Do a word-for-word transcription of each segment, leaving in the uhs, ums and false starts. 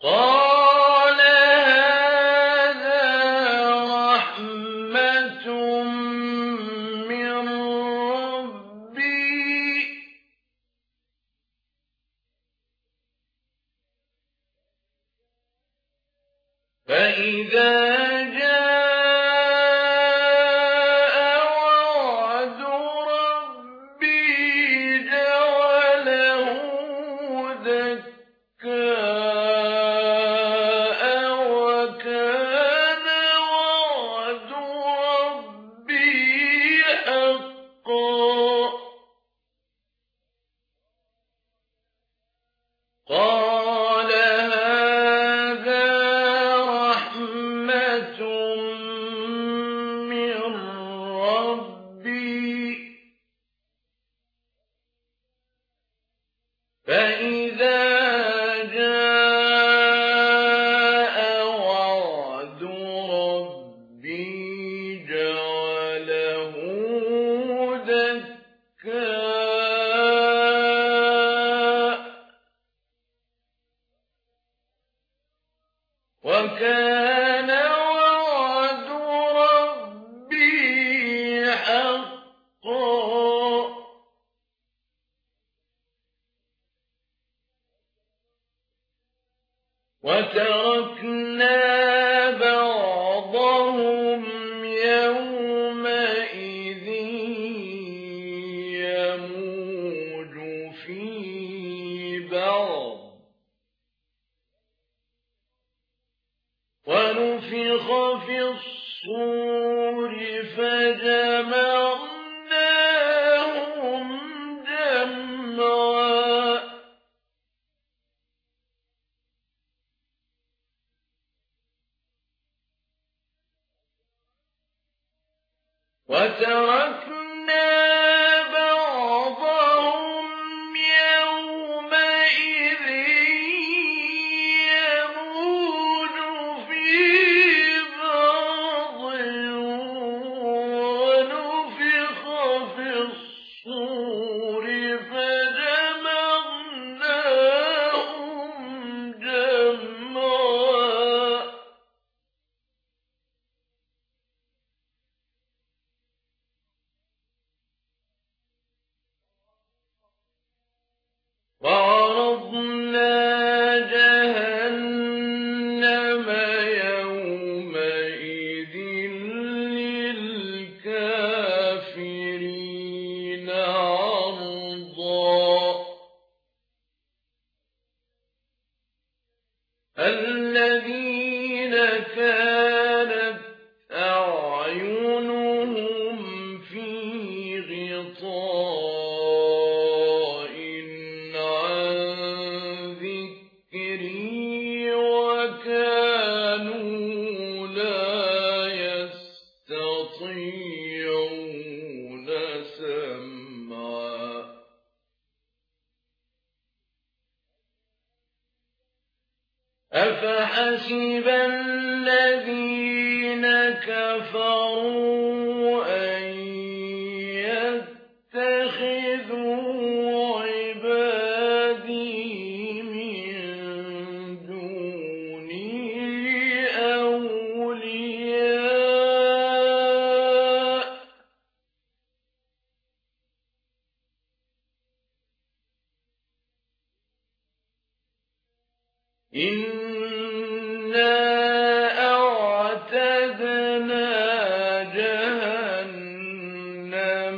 قال هذا رحمة من ربي فإذا جاء وعد ربي جعله دكاء وكان وعد ربي حقا قال هذا رحمة من ربي فإذا جاء وعد ربي جعله دكاء وكان وعد ربي حقا وتركنا بعضهم يومئذ يموج في بعض ونفخ في الصور فجمعناهم جمعا وتركنا بعضهم يومئذ يموج في بعض ونفخ في الصور فجمعناهم جمعا وعرضنا جهنم يومئذ للكافرين عرضا الذين كانت أعينهم في غطاء عن ذكري وكانوا لا يستطيعون سمعا أفحسب الذين كفروا أن يتخذوا عبادي من دوني أولياء إنا أعتدنا جهنم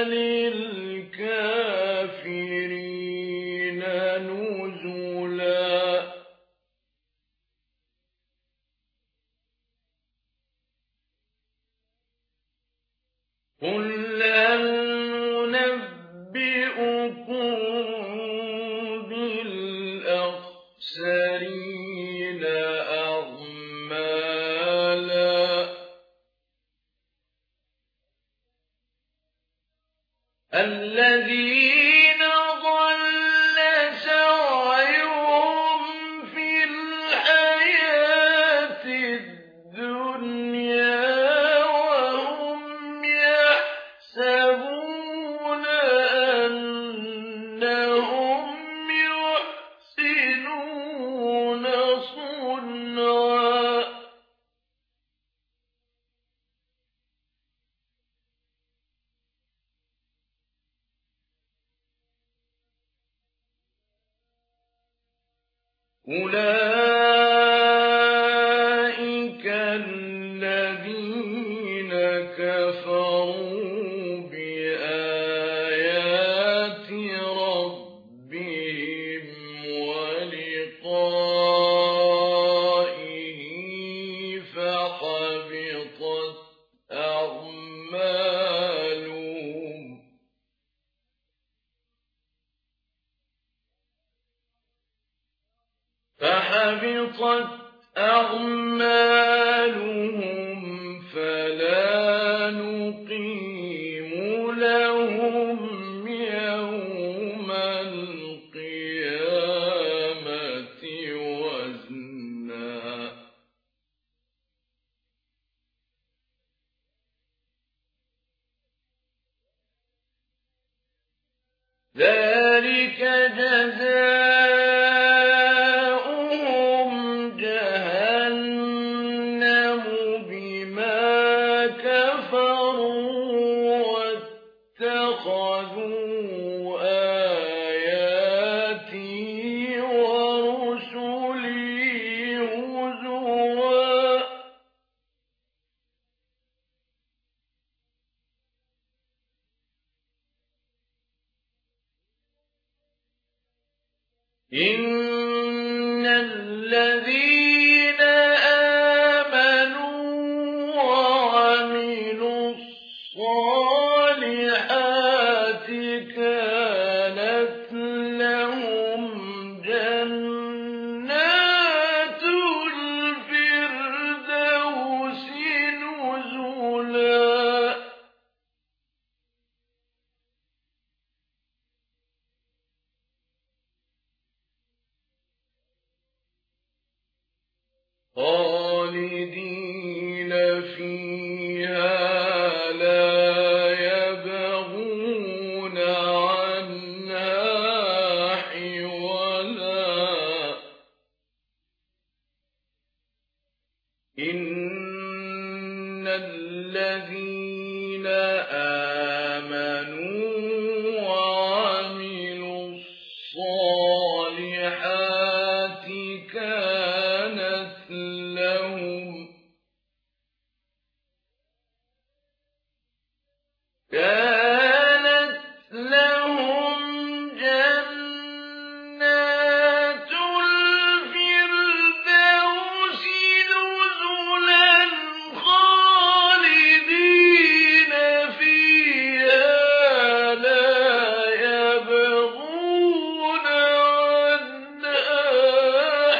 للكافرين نزلا قل هل ننبئكم بالأخسرين أعمالا الذين ضل سعيهم في الحياة الدنيا وهم يحسبون أنهم يحسنون صنعا أولئك الذين كفروا بآيات ربهم ولقائه فحبطت أعمالهم فحبطت أعمالهم فلا نقيم لهم يوم القيامة وزنا ذلك جزاؤهم جهنم بما كفروا واتخذوا آياتي ورسلي هزوا إن الذين آمنوا وعملوا الصالحات كانت لهم جنات الفردوس نزلا خالدين فيها لا يبغون عنها حولا إن الذين آمنوا وعملوا الصالحات كانت لهم كانت لهم جنات الفردوس نزلا خالدين فيها لا يبغون عنها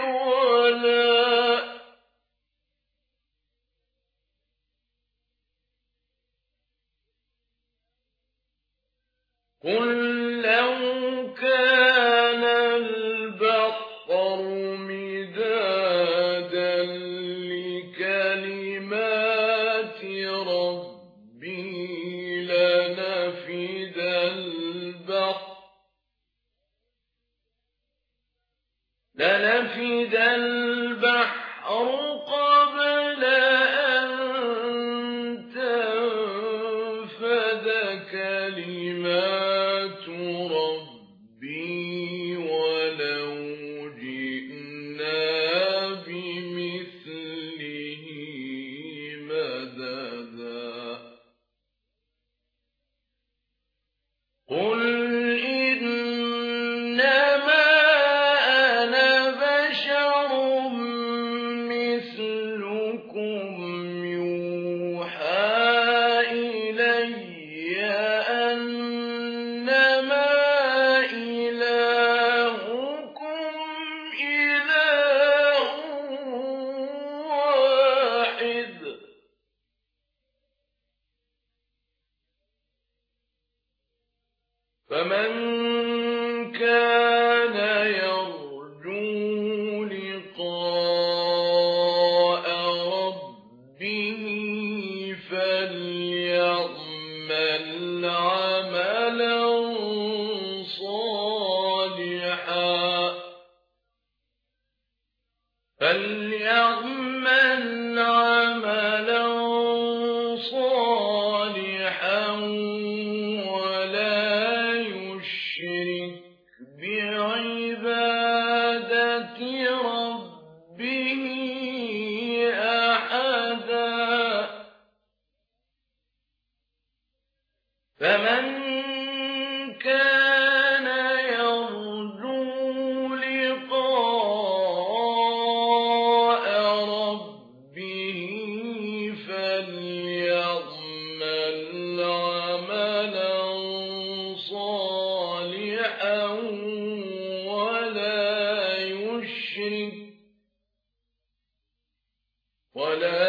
حولا قل لو كان البحر مدادا لكلمات ربي لنفد البحر لنفد البحر قبل أن تنفد كلمات ربي ولو جئنا بمثله مددا قل إنما أنا بشر مثلكم يوحى إلي أنما إلهكم إله واحد فمن كان يرجو لقاء ربه فليعمل عملا صالحا فليعمل عملا صالحا ولا يشرك بعبادة ربه أحدا فمن كان يرجو لقاء ربه فليعمل عملا صالحا ولا يشرك ولا